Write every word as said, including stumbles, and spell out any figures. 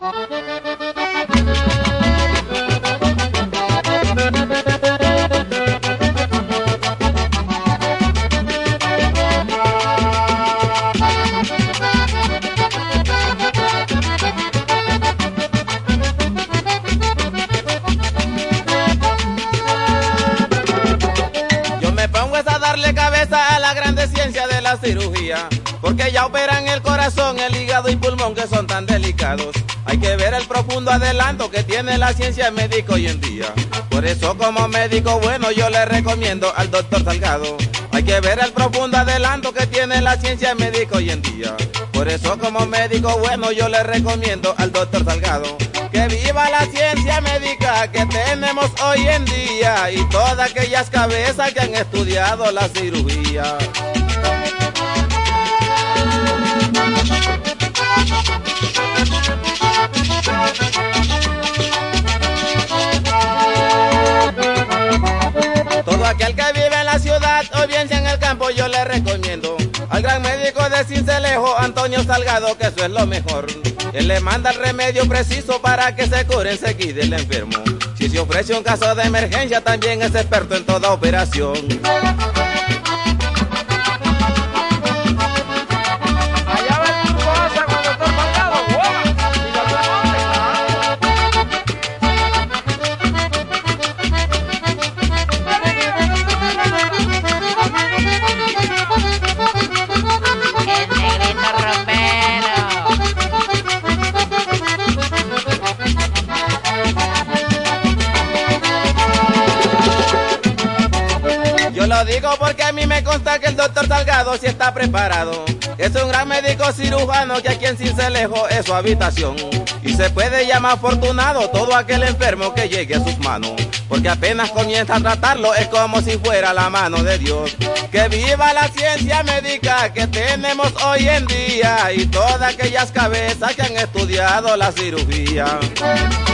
A la grande ciencia de la cirugía, porque ya operan el corazón, el hígado y pulmón que son tan delicados. Hay que ver el profundo adelanto que tiene la ciencia médica hoy en día. Por eso como médico bueno yo le recomiendo al doctor Salgado. Hay que ver el profundo adelanto que tiene la ciencia médica hoy en día. Por eso como médico bueno yo le recomiendo al doctor Salgado. Que viva la ciencia médica que tenemos hoy en día y todas aquellas cabezas que han estudiado la cirugía. Todo aquel que vive en la ciudad o bien sea en el campo yo le recomiendo al gran médico de Sincelejo, Antonio Salgado, que eso es lo mejor. Él le manda el remedio preciso para que se cure enseguida el enfermo. Si se ofrece un caso de emergencia, también es experto en toda operación. Lo digo porque a mí me consta que el doctor Salgado sí está preparado. Es un gran médico cirujano que aquí en Sincelejo es su habitación. Y se puede llamar afortunado todo aquel enfermo que llegue a sus manos. Porque apenas comienza a tratarlo es como si fuera la mano de Dios. Que viva la ciencia médica que tenemos hoy en día y todas aquellas cabezas que han estudiado la cirugía.